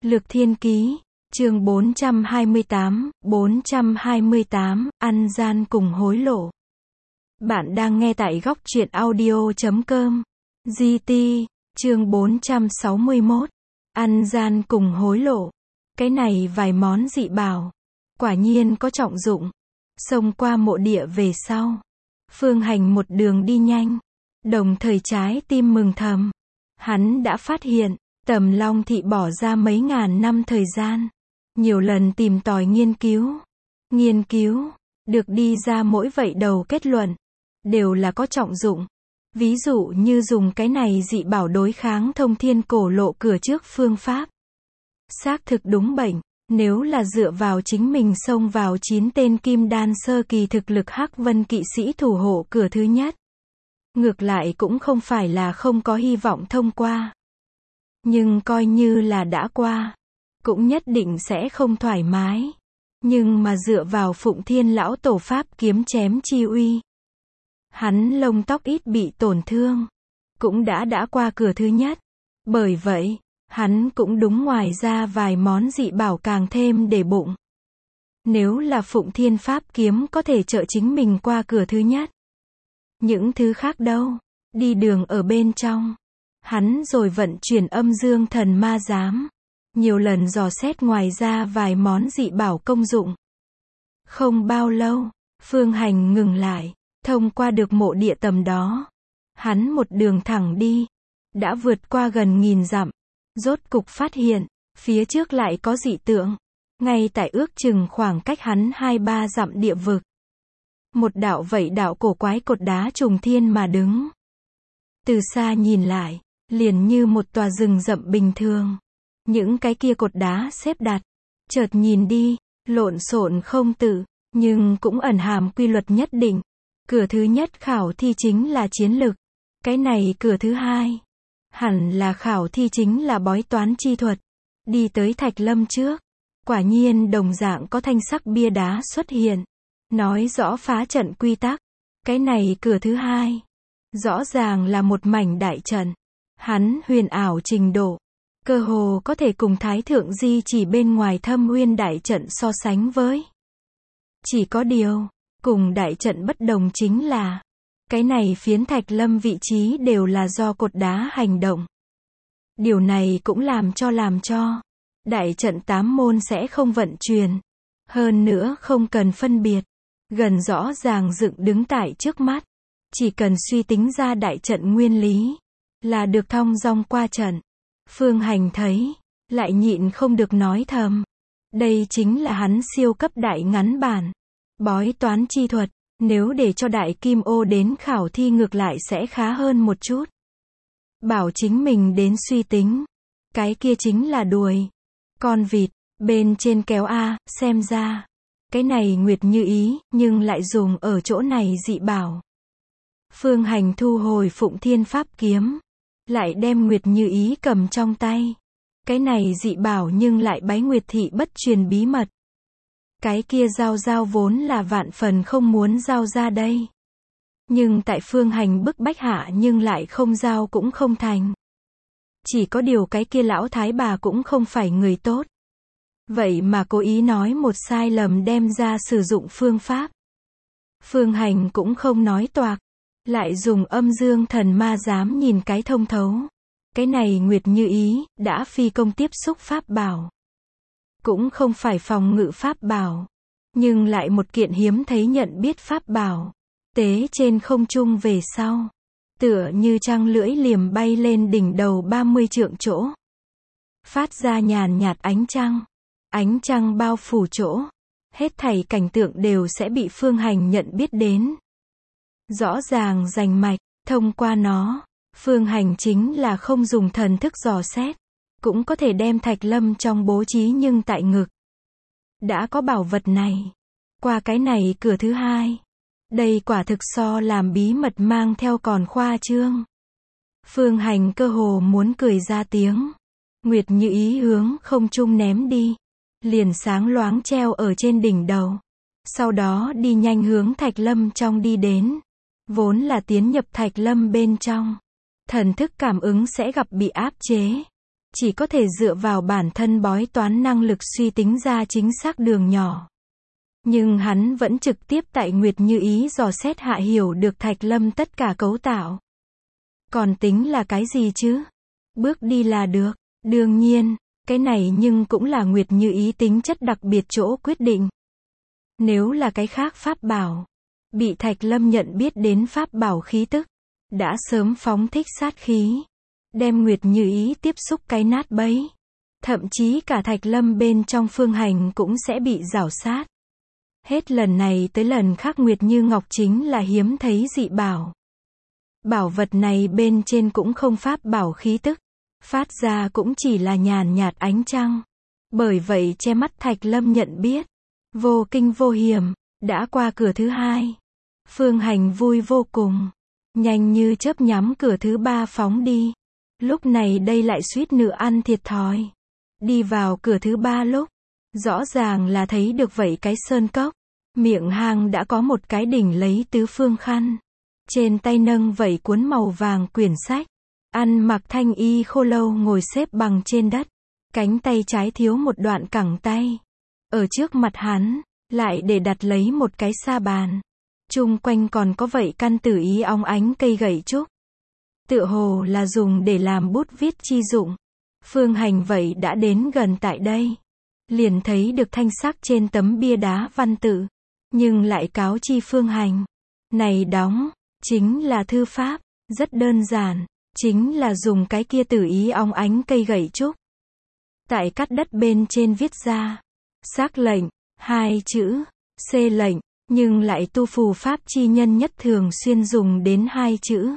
Lược Thiên Ký, chương 428, ăn gian cùng hối lộ. Bạn đang nghe tại góc truyện audio.com. GT, chương 461, ăn gian cùng hối lộ. Cái này vài món dị bảo, quả nhiên có trọng dụng. Xông qua mộ địa về sau, Phương Hành một đường đi nhanh, đồng thời trái tim mừng thầm. Hắn đã phát hiện, Tầm Long Thị bỏ ra mấy ngàn năm thời gian, nhiều lần tìm tòi nghiên cứu, được đi ra mỗi vậy đầu kết luận, đều là có trọng dụng. Ví dụ như dùng cái này dị bảo đối kháng thông thiên cổ lộ cửa trước phương pháp. Xác thực đúng bệnh, nếu là dựa vào chính mình xông vào 9 tên kim đan sơ kỳ thực lực Hắc Vân kỵ sĩ thủ hộ cửa thứ nhất. Ngược lại cũng không phải là không có hy vọng thông qua. Nhưng coi như là đã qua, cũng nhất định sẽ không thoải mái. Nhưng mà dựa vào Phụng Thiên lão tổ pháp kiếm chém chi uy, hắn lông tóc ít bị tổn thương, cũng đã qua cửa thứ nhất. Bởi vậy, hắn cũng đúng ngoài ra vài món dị bảo càng thêm để bụng. Nếu là Phụng Thiên pháp kiếm có thể trợ chính mình qua cửa thứ nhất, những thứ khác đâu, đi đường ở bên trong. Hắn rồi vận chuyển âm dương thần ma giám, nhiều lần dò xét ngoài ra vài món dị bảo công dụng. Không bao lâu, Phương Hành ngừng lại, thông qua được mộ địa tầm đó. Hắn một đường thẳng đi, đã vượt qua gần 1000 dặm, rốt cục phát hiện, phía trước lại có dị tượng, ngay tại ước chừng khoảng cách hắn 2-3 dặm địa vực. Một đạo cổ quái cột đá trùng thiên mà đứng. Từ xa nhìn lại, liền như một tòa rừng rậm bình thường. Những cái kia cột đá xếp đặt, chợt nhìn đi, lộn xộn không tự, nhưng cũng ẩn hàm quy luật nhất định. Cửa thứ nhất khảo thi chính là chiến lực. Cái này cửa thứ hai, hẳn là khảo thi chính là bói toán chi thuật. Đi tới Thạch Lâm trước, quả nhiên đồng dạng có thanh sắc bia đá xuất hiện, nói rõ phá trận quy tắc. Cái này cửa thứ hai, rõ ràng là một mảnh đại trận. Hắn huyền ảo trình độ, cơ hồ có thể cùng Thái Thượng Di chỉ bên ngoài Thâm Uyên đại trận so sánh với. Chỉ có điều, cùng đại trận bất đồng chính là, cái này phiến Thạch Lâm vị trí đều là do cột đá hành động. Điều này cũng làm cho đại trận 8 môn sẽ không vận chuyển. Hơn nữa không cần phân biệt, gần rõ ràng dựng đứng tại trước mắt. Chỉ cần suy tính ra đại trận nguyên lý, là được thong dong qua trận. Phương Hành thấy, lại nhịn không được nói thầm. Đây chính là hắn siêu cấp đại ngắn bản. Bói toán chi thuật, nếu để cho Đại Kim Ô đến khảo thi ngược lại sẽ khá hơn một chút. Bảo chính mình đến suy tính, cái kia chính là đuổi con vịt, bên trên kéo A, xem ra. Cái này Nguyệt Như Ý, nhưng lại dùng ở chỗ này dị bảo. Phương Hành thu hồi Phụng Thiên pháp kiếm, lại đem Nguyệt Như Ý cầm trong tay. Cái này dị bảo nhưng lại bái Nguyệt thị bất truyền bí mật. Cái kia giao vốn là vạn phần không muốn giao ra đây. Nhưng tại Phương Hành bức bách hạ nhưng lại không giao cũng không thành. Chỉ có điều cái kia lão thái bà cũng không phải người tốt. Vậy mà cố ý nói một sai lầm đem ra sử dụng phương pháp. Phương Hành cũng không nói toạc, lại dùng âm dương thần ma giám nhìn cái thông thấu. Cái này Nguyệt Như Ý, đã phi công tiếp xúc pháp bảo. Cũng không phải phòng ngự pháp bảo, nhưng lại một kiện hiếm thấy nhận biết pháp bảo. Tế trên không trung về sau, tựa như trăng lưỡi liềm bay lên đỉnh đầu 30 trượng chỗ. Phát ra nhàn nhạt ánh trăng bao phủ chỗ. Hết thảy cảnh tượng đều sẽ bị Phương Hành nhận biết đến. Rõ ràng rành mạch, thông qua nó, Phương Hành chính là không dùng thần thức dò xét, cũng có thể đem Thạch Lâm trong bố trí nhưng tại ngực. Đã có bảo vật này, qua cái này cửa thứ hai, đây quả thực so làm bí mật mang theo còn khoa trương. Phương Hành cơ hồ muốn cười ra tiếng. Nguyệt Như Ý hướng không trung ném đi, liền sáng loáng treo ở trên đỉnh đầu. Sau đó đi nhanh hướng Thạch Lâm trong đi đến. Vốn là tiến nhập Thạch Lâm bên trong, thần thức cảm ứng sẽ gặp bị áp chế. chỉ có thể dựa vào bản thân bói toán năng lực suy tính ra chính xác đường nhỏ. Nhưng hắn vẫn trực tiếp tại Nguyệt Như Ý dò xét hạ hiểu được Thạch Lâm tất cả cấu tạo. Còn tính là cái gì chứ? Bước đi là được. Đương nhiên, cái này nhưng cũng là Nguyệt Như Ý tính chất đặc biệt chỗ quyết định. Nếu là cái khác pháp bảo, bị Thạch Lâm nhận biết đến pháp bảo khí tức, đã sớm phóng thích sát khí, đem Nguyệt Như Ý tiếp xúc cái nát bấy. Thậm chí cả Thạch Lâm bên trong Phương Hành cũng sẽ bị rảo sát. Hết lần này tới lần khác Nguyệt Như Ngọc chính là hiếm thấy dị bảo. Bảo vật này bên trên cũng không pháp bảo khí tức, phát ra cũng chỉ là nhàn nhạt ánh trăng. Bởi vậy che mắt Thạch Lâm nhận biết, vô kinh vô hiểm, đã qua cửa thứ hai. Phương Hành vui vô cùng, nhanh như chớp nhắm cửa thứ ba phóng đi. Lúc này đây lại suýt nữa ăn thiệt thòi. Đi vào cửa thứ ba lúc, rõ ràng là thấy được vậy cái sơn cốc. Miệng hang đã có một cái đỉnh lấy tứ phương khăn. Trên tay nâng vậy cuốn màu vàng quyển sách. Ăn mặc thanh y khô lâu ngồi xếp bằng trên đất. Cánh tay trái thiếu một đoạn cẳng tay. Ở trước mặt hắn, lại để đặt lấy một cái sa bàn. Chung quanh còn có vậy căn tử ý óng ánh cây gậy trúc. Tựa hồ là dùng để làm bút viết chi dụng. Phương Hành vậy đã đến gần tại đây. Liền thấy được thanh sắc trên tấm bia đá văn tự. Nhưng lại cáo chi Phương Hành. Này đóng, chính là thư pháp, rất đơn giản, chính là dùng cái kia tử ý óng ánh cây gậy trúc. Tại cắt đất bên trên viết ra, xác lệnh, 2 chữ, C lệnh, nhưng lại tu phù pháp chi nhân nhất thường xuyên dùng đến 2 chữ.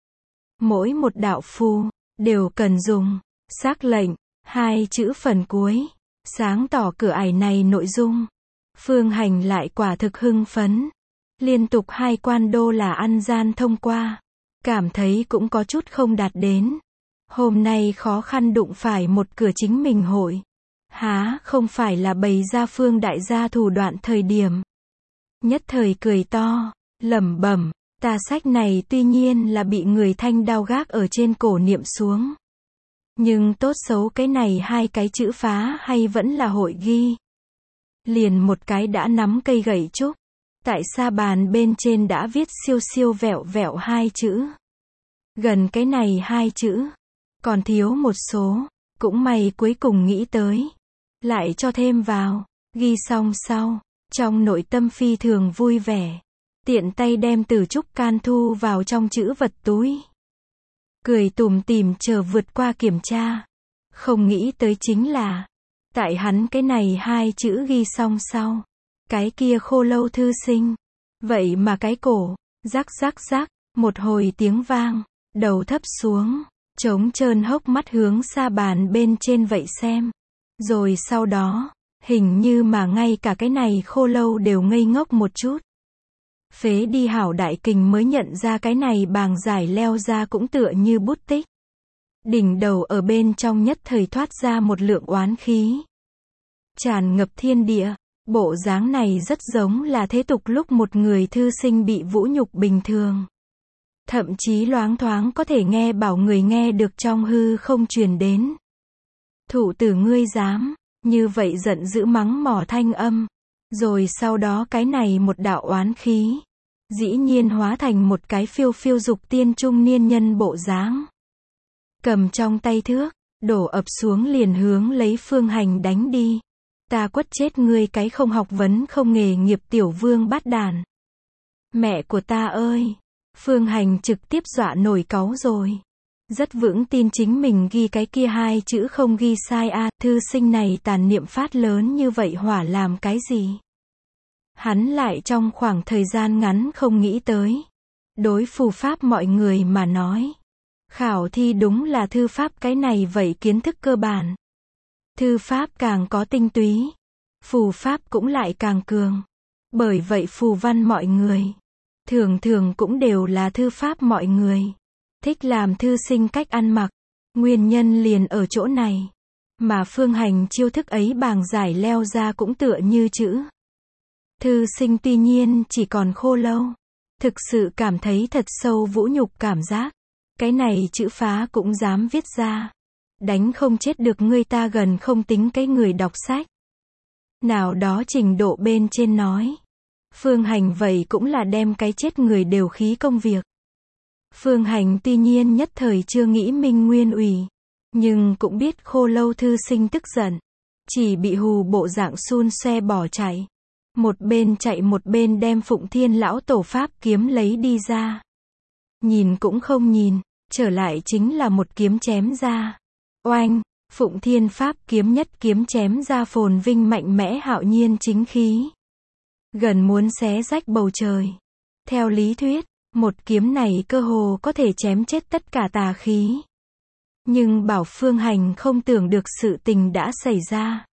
Mỗi một đạo phù, đều cần dùng, xác lệnh, 2 chữ phần cuối, sáng tỏ cửa ải này nội dung. Phương Hành lại quả thực hưng phấn. Liên tục 2 quan đô là ăn gian thông qua. Cảm thấy cũng có chút không đạt đến. Hôm nay khó khăn đụng phải một cửa chính mình hội. Há không phải là bày ra Phương đại gia thủ đoạn thời điểm. Nhất thời cười to, lẩm bẩm, tà sách này tuy nhiên là bị người thanh đao gác ở trên cổ niệm xuống. Nhưng tốt xấu cái này 2 cái chữ phá hay vẫn là hội ghi. Liền một cái đã nắm cây gậy trúc. Tại sa bàn bên trên đã viết siêu siêu vẹo vẹo 2 chữ. Gần cái này 2 chữ. Còn thiếu một số. Cũng may cuối cùng nghĩ tới. Lại cho thêm vào. Ghi xong sau. Trong nội tâm phi thường vui vẻ. Tiện tay đem từ trúc can thu vào trong chữ vật túi. Cười tủm tỉm chờ vượt qua kiểm tra. Không nghĩ tới chính là. Tại hắn cái này 2 chữ ghi xong sau. Cái kia khô lâu thư sinh. Vậy mà cái cổ. Rắc rắc rắc. Một hồi tiếng vang. Đầu thấp xuống. Trống trơn hốc mắt hướng sa bàn bên trên vậy xem. Rồi sau đó. Hình như mà ngay cả cái này khô lâu đều ngây ngốc một chút. Phế đi hảo đại kình mới nhận ra cái này bàng giải leo ra cũng tựa như bút tích. Đỉnh đầu ở bên trong nhất thời thoát ra một lượng oán khí. Tràn ngập thiên địa. Bộ dáng này rất giống là thế tục lúc một người thư sinh bị vũ nhục bình thường. Thậm chí loáng thoáng có thể nghe bảo người nghe được trong hư không truyền đến. Thụ tử ngươi dám, như vậy giận dữ mắng mỏ thanh âm. Rồi sau đó cái này một đạo oán khí. Dĩ nhiên hóa thành một cái phiêu phiêu dục tiên trung niên nhân bộ dáng. Cầm trong tay thước, đổ ập xuống liền hướng lấy Phương Hành đánh đi. Ta quất chết ngươi cái không học vấn không nghề nghiệp tiểu vương bát đàn. Mẹ của ta ơi! Phương Hành trực tiếp dọa nổi cáu rồi. Rất vững tin chính mình ghi cái kia 2 chữ không ghi sai a. Thư sinh này tàn niệm phát lớn như vậy hỏa làm cái gì? Hắn lại trong khoảng thời gian ngắn không nghĩ tới. Đối phù pháp mọi người mà nói. Khảo thi đúng là thư pháp cái này vậy kiến thức cơ bản. Thư pháp càng có tinh túy. Phù pháp cũng lại càng cường. Bởi vậy phù văn mọi người. Thường thường cũng đều là thư pháp mọi người. Thích làm thư sinh cách ăn mặc. Nguyên nhân liền ở chỗ này. Mà Phương Hành chiêu thức ấy bàng giải leo ra cũng tựa như chữ. Thư sinh tuy nhiên chỉ còn khô lâu. Thực sự cảm thấy thật sâu vũ nhục cảm giác. Cái này chữ phá cũng dám viết ra. Đánh không chết được ngươi ta gần không tính cái người đọc sách. Nào đó trình độ bên trên nói. Phương Hành vậy cũng là đem cái chết người đều khí công việc. Phương Hành tuy nhiên nhất thời chưa nghĩ minh nguyên ủy, nhưng cũng biết Khô Lâu thư sinh tức giận, chỉ bị hù bộ dạng xun xoe bỏ chạy. Một bên chạy một bên đem Phụng Thiên lão tổ pháp kiếm lấy đi ra. Nhìn cũng không nhìn, trở lại chính là một kiếm chém ra. Oanh, Phụng Thiên pháp kiếm nhất kiếm chém ra phồn vinh mạnh mẽ hạo nhiên chính khí. Gần muốn xé rách bầu trời. Theo lý thuyết, một kiếm này cơ hồ có thể chém chết tất cả tà khí. Nhưng Bảo Phương Hành không tưởng được sự tình đã xảy ra.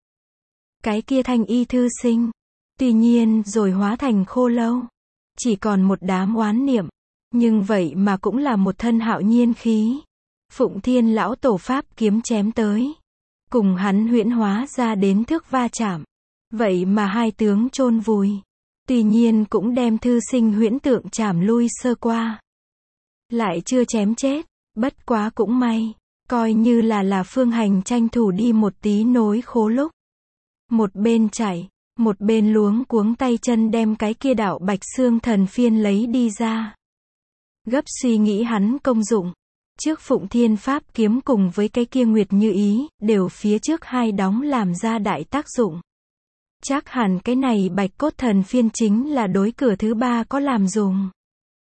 Cái kia thanh y thư sinh, tuy nhiên rồi hóa thành khô lâu. Chỉ còn một đám oán niệm. Nhưng vậy mà cũng là một thân hạo nhiên khí. Phụng Thiên lão tổ pháp kiếm chém tới. Cùng hắn huyễn hóa ra đến thước va chạm. Vậy mà hai tướng chôn vùi. Tuy nhiên cũng đem thư sinh huyễn tượng chảm lui sơ qua. Lại chưa chém chết. Bất quá cũng may. Coi như là Phương Hành tranh thủ đi một tí nối khố lúc. Một bên chạy, một bên luống cuống tay chân đem cái kia đạo bạch xương thần phiên lấy đi ra. Gấp suy nghĩ hắn công dụng. Trước Phụng Thiên pháp kiếm cùng với cái kia Nguyệt Như Ý, đều phía trước hai đóng làm ra đại tác dụng. Chắc hẳn cái này bạch cốt thần phiên chính là đối cửa thứ ba có làm dùng.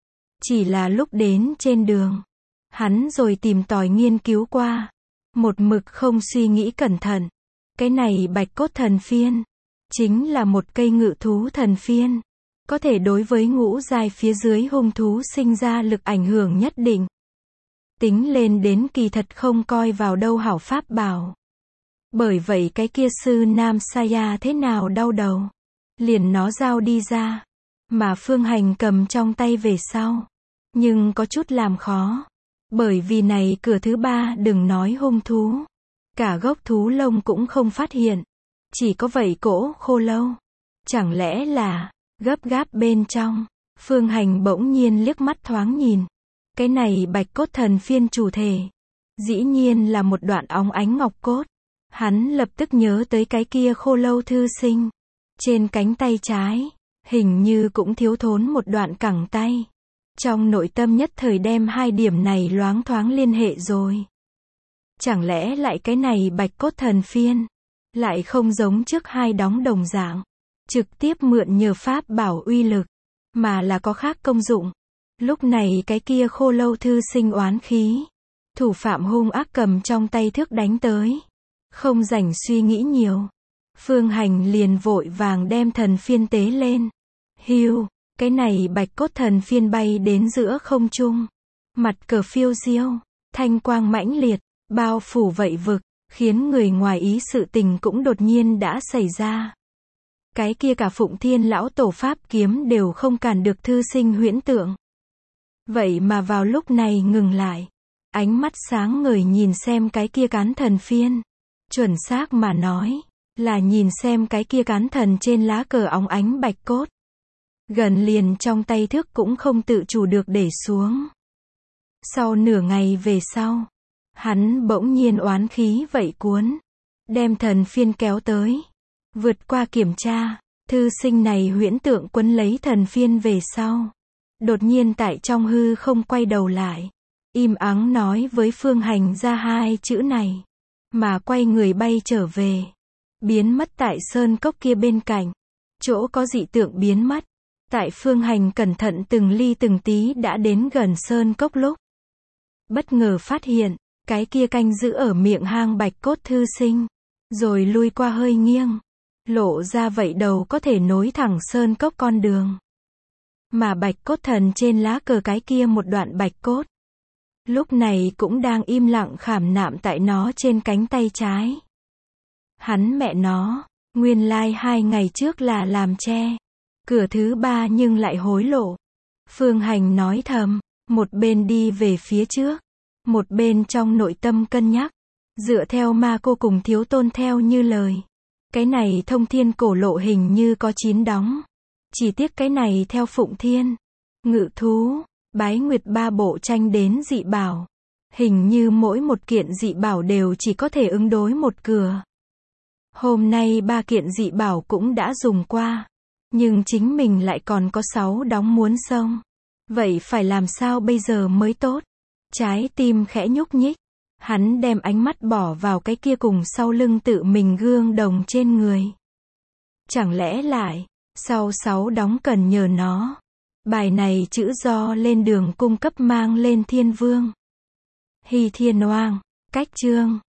Chỉ là lúc đến trên đường, hắn rồi tìm tòi nghiên cứu qua. Một mực không suy nghĩ cẩn thận. Cái này bạch cốt thần phiên, chính là một cây ngự thú thần phiên. Có thể đối với ngũ giai phía dưới hung thú sinh ra lực ảnh hưởng nhất định. Tính lên đến kỳ thật không coi vào đâu hảo pháp bảo. Bởi vậy cái kia sư Nam Saya thế nào đau đầu. Liền nó giao đi ra. Mà Phương Hành cầm trong tay về sau. Nhưng có chút làm khó. Bởi vì này cửa thứ ba đừng nói hung thú. Cả gốc thú lông cũng không phát hiện. Chỉ có vậy cỗ khô lâu. Chẳng lẽ là gấp gáp bên trong. Phương Hành bỗng nhiên liếc mắt thoáng nhìn. Cái này bạch cốt thần phiên chủ thể. Dĩ nhiên là một đoạn óng ánh ngọc cốt. Hắn lập tức nhớ tới cái kia khô lâu thư sinh. Trên cánh tay trái, hình như cũng thiếu thốn một đoạn cẳng tay. Trong nội tâm nhất thời đem hai điểm này loáng thoáng liên hệ rồi. Chẳng lẽ lại cái này bạch cốt thần phiên, lại không giống trước hai đóng đồng dạng. Trực tiếp mượn nhờ pháp bảo uy lực, mà là có khác công dụng. Lúc này cái kia khô lâu thư sinh oán khí. Thủ phạm hung ác cầm trong tay thước đánh tới. Không rảnh suy nghĩ nhiều. Phương Hành liền vội vàng đem thần phiên tế lên. Hưu, cái này bạch cốt thần phiên bay đến giữa không trung. Mặt cờ phiêu diêu, thanh quang mãnh liệt, bao phủ vậy vực, khiến người ngoài ý sự tình cũng đột nhiên đã xảy ra. Cái kia cả Phụng Thiên lão tổ pháp kiếm đều không cản được thư sinh huyễn tượng. Vậy mà vào lúc này ngừng lại. Ánh mắt sáng ngời nhìn xem cái kia cán thần phiên. Chuẩn xác mà nói, là nhìn xem cái kia cán thần trên lá cờ óng ánh bạch cốt. Gần liền trong tay thước cũng không tự chủ được để xuống. Sau nửa ngày về sau, hắn bỗng nhiên oán khí vậy cuốn. Đem thần phiên kéo tới. Vượt qua kiểm tra, thư sinh này huyễn tượng quấn lấy thần phiên về sau. Đột nhiên tại trong hư không quay đầu lại. Im ắng nói với Phương Hành ra hai chữ này. Mà quay người bay trở về. Biến mất tại sơn cốc kia bên cạnh. Chỗ có dị tượng biến mất. Tại Phương Hành cẩn thận từng ly từng tí đã đến gần sơn cốc lúc. Bất ngờ phát hiện, cái kia canh giữ ở miệng hang bạch cốt thư sinh. Rồi lui qua hơi nghiêng. Lộ ra vậy đầu có thể nối thẳng sơn cốc con đường. Mà bạch cốt thần trên lá cờ cái kia một đoạn bạch cốt. Lúc này cũng đang im lặng khảm nạm tại nó trên cánh tay trái. Hắn mẹ nó, nguyên lai 2 ngày trước là làm tre. Cửa thứ ba nhưng lại hối lộ. Phương Hành nói thầm, một bên đi về phía trước. Một bên trong nội tâm cân nhắc. Dựa theo ma cô cùng thiếu tôn theo như lời. Cái này thông thiên cổ lộ hình như có 9 đóng. Chỉ tiếc cái này theo Phụng Thiên, Ngự Thú, Bái Nguyệt 3 bộ tranh đến dị bảo. Hình như mỗi một kiện dị bảo đều chỉ có thể ứng đối một cửa. Hôm nay 3 kiện dị bảo cũng đã dùng qua. Nhưng chính mình lại còn có 6 đóng muốn xông. Vậy phải làm sao bây giờ mới tốt? Trái tim khẽ nhúc nhích. Hắn đem ánh mắt bỏ vào cái kia cùng sau lưng tự mình gương đồng trên người. Chẳng lẽ lại, sau 6 đóng cần nhờ nó. Bài này chữ do lên đường cung cấp mang lên thiên vương. Hy Thiên Oang, cách chương.